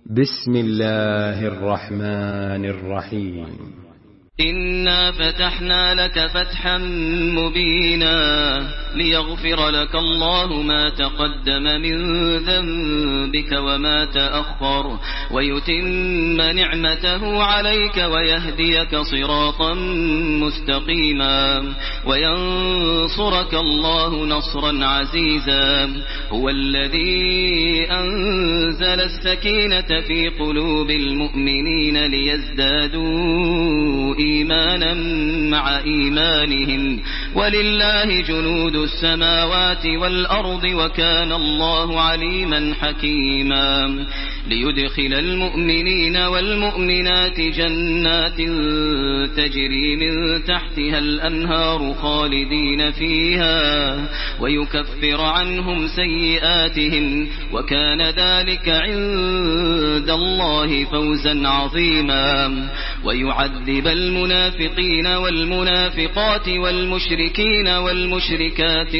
بسم الله الرحمن الرحيم. إنا فتحنا لك فتحا مبينا ليغفر لك الله ما تقدم من ذنبك وما تأخر ويتم نعمته عليك ويهديك صراطا مستقيما وينصرك الله نصرا عزيزا. هو الذي أنزل السكينة في قلوب المؤمنين ليزدادوا إيمانا مع إيمانهم ولله جنود السماوات والأرض وكان الله عليما حكيما. ليدخل المؤمنين والمؤمنات جنات تجري من تحتها الأنهار خالدين فيها ويكفر عنهم سيئاتهم وكان ذلك عند الله فوزا عظيما. ويعذب المنافقين والمنافقات والمشركين والمشركات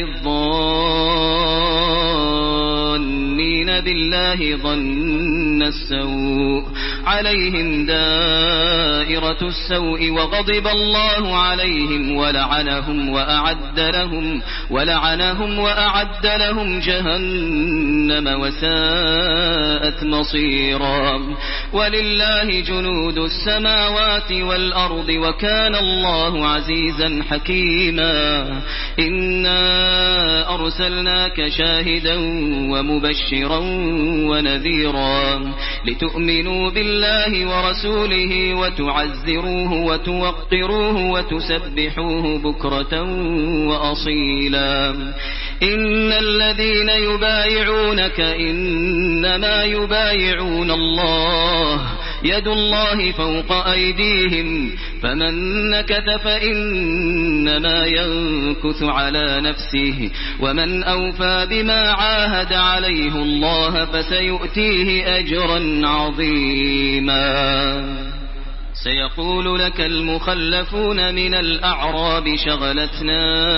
الظانين بالله ظن السوء عليهم دائرة السوء وغضب الله عليهم ولعنهم وأعد لهم جهنم وساءت مصيرا. ولله جنود السماوات والأرض وكان الله عزيزا حكيما. إنا أرسلناك شاهدا ومبشرا ونذيرا لتؤمنوا بالله ورسوله وتعزروه وتوقروه وتسبحوه بكرة وأصيلا. إن الذين يبايعونك إنما يبايعون الله يد الله فوق أيديهم فمن نكث فإنما ينكث على نفسه ومن أوفى بما عاهد عليه الله فسيؤتيه أجرا عظيما. سيقول لك المخلفون من الأعراب شغلتنا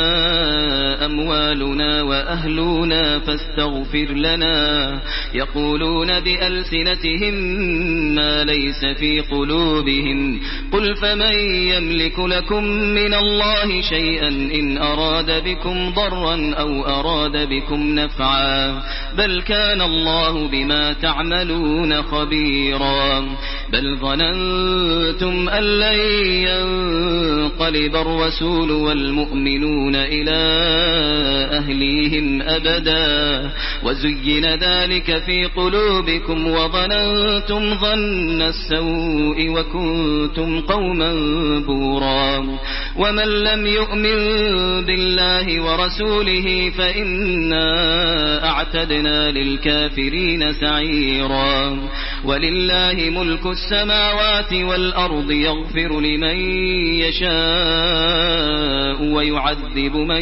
أموالنا وأهلنا فاستغفر لنا يقولون بألسنتهم ما ليس في قلوبهم قل فمن يملك لكم من الله شيئا إن أراد بكم ضرا أو أراد بكم نفعا بل كان الله بما تعملون خبيرا. بل ظننتم أن لن ينقلب الرسول والمؤمنون إلى أهليهم أبدا وزين ذلك في قلوبكم وظننتم ظن السوء وكنتم قوما بورا. ومن لم يؤمن بالله ورسوله فإنا أعتدنا للكافرين سعيرا. ولله ملك السماوات والأرض يغفر لمن يشاء ويعذب من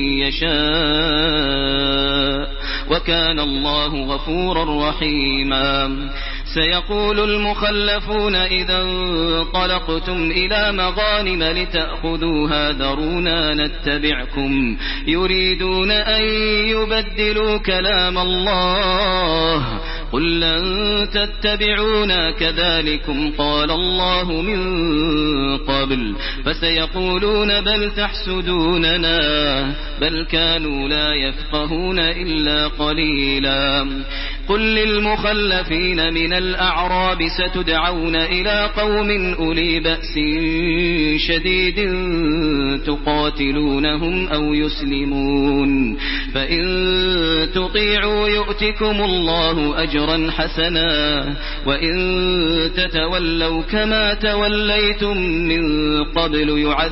يشاء وكان الله غفورا رحيما. سيقول المخلفون إذا انطلقتم إلى مغانم لتأخذوها ذرونا نتبعكم يريدون أن يبدلوا كلام الله قل لن تتبعونا كذلكم قال الله من قبل فسيقولون بل تحسدوننا بل كانوا لا يفقهون إلا قليلا. قل للمخلفين من الأعراب ستدعون إلى قوم أولي بأس شديد تقاتلونهم أو يسلمون فإن تطيعوا يؤتكم الله أجرا حسنا وإن تتولوا كما توليتم من قبل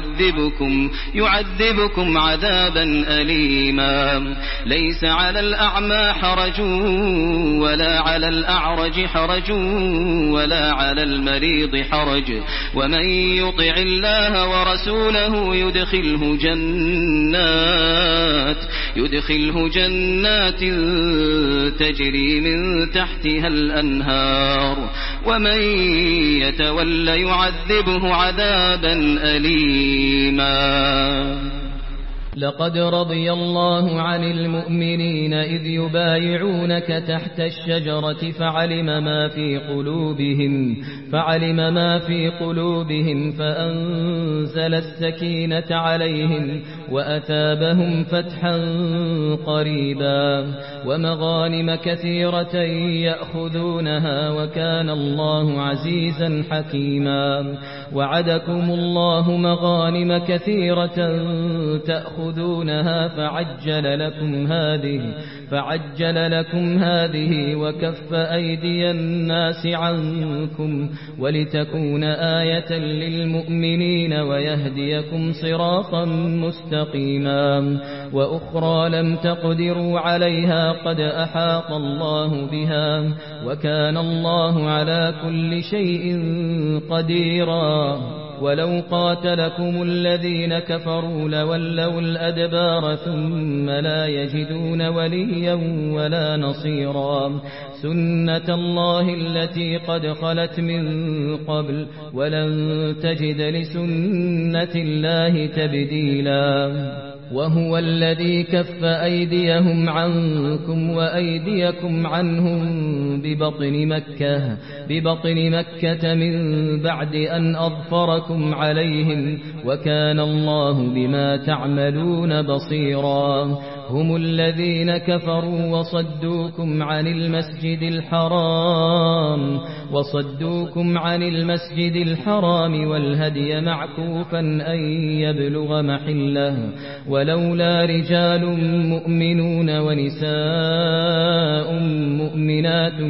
يعذبكم عذابا أليما. ليس على الأعمى حرج ولا على الأعرج حرج ولا على المريض حرج ومن يطع الله ورسوله يدخله جنات تجري من تحتها الأنهار ومن يتول يعذبه عذابا أليما. لقد رضي الله عن المؤمنين إذ يبايعونك تحت الشجرة فعلم ما في قلوبهم فأنزل السكينة عليهم وأثابهم فتحا قريبا ومغانم كثيرة يأخذونها وكان الله عزيزا حكيما. وعدكم الله مغانم كثيرة تأخذونها فعجل لكم هذه وكف أيدي الناس عنكم ولتكون آية للمؤمنين ويهديكم صراطا مستقيما. وأخرى لم تقدروا عليها قد أحاط الله بها وكان الله على كل شيء قديرا. ولو قاتلكم الذين كفروا لولوا الأدبار ثم لا يجدون وليا ولا نصيرا. سنة الله التي قد خلت من قبل ولن تجد لسنة الله تبديلا. وهو الذي كف أيديهم عنكم وأيديكم عنهم ببطن مكة من بعد أن أظفركم عليهم وكان الله بما تعملون بصيرا. هم الذين كفروا وصدوكم عن المسجد الحرام والهدي معكوفا أن يبلغ محله ولولا رجال مؤمنون ونساء مؤمنات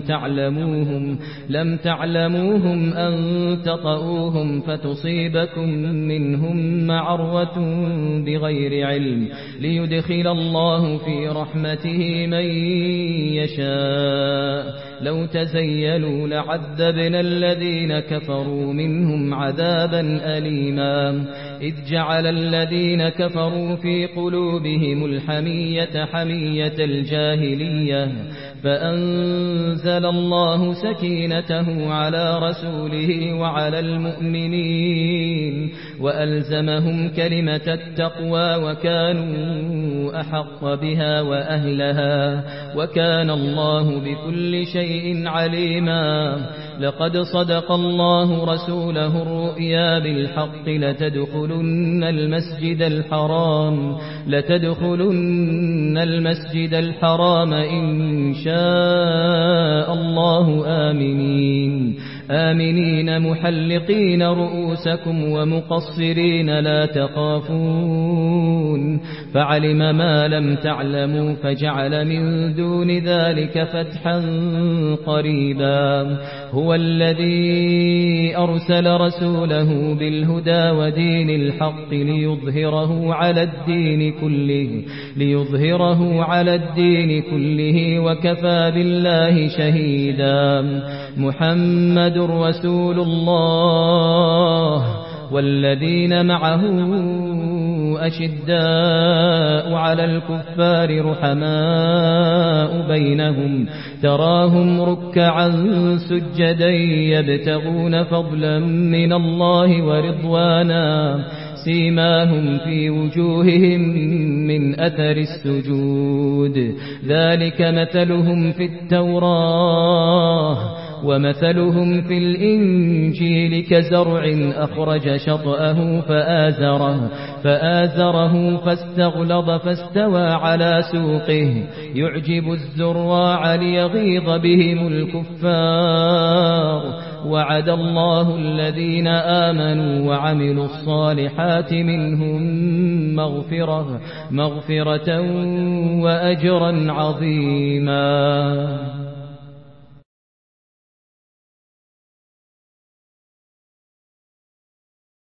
لم تعلموهم أن تطؤوهم فتصيبكم منهم معرة بغير علم ليدخل الله في رحمته من يشاء. لو تزيلوا لعذبنا الذين كفروا منهم عذابا أليما. إذ جعل الذين كفروا في قلوبهم الحمية حمية الجاهلية فأنزل الله سكينته على رسوله وعلى المؤمنين وألزمهم كلمة التقوى وكانوا أحق بها وأهلها وكان الله بكل شيء عليما. لقد صدق الله رسوله الرؤيا بالحق لتدخلن المسجد الحرام إن شاء الله آمنين محلقين رؤوسكم ومقصرين لا تخافون فعلم ما لم تعلموا فجعل من دون ذلك فتحا قريبا. هو الذي أرسل رسوله بالهدى ودين الحق ليظهره على الدين كله وكفى بالله شهيدا. محمد رسول الله والذين معه أشداء على الكفار رحماء بينهم تراهم ركعا سجدا يبتغون فضلا من الله ورضوانا سيماهم في وجوههم من أثر السجود ذلك مثلهم في التوراة ومثلهم في الإنجيل كزرع أخرج شطأه فآزره فاستغلظ فاستوى على سوقه يعجب الزراع ليغيظ بهم الكفار. وعد الله الذين آمنوا وعملوا الصالحات منهم مغفرة وأجرا عظيما.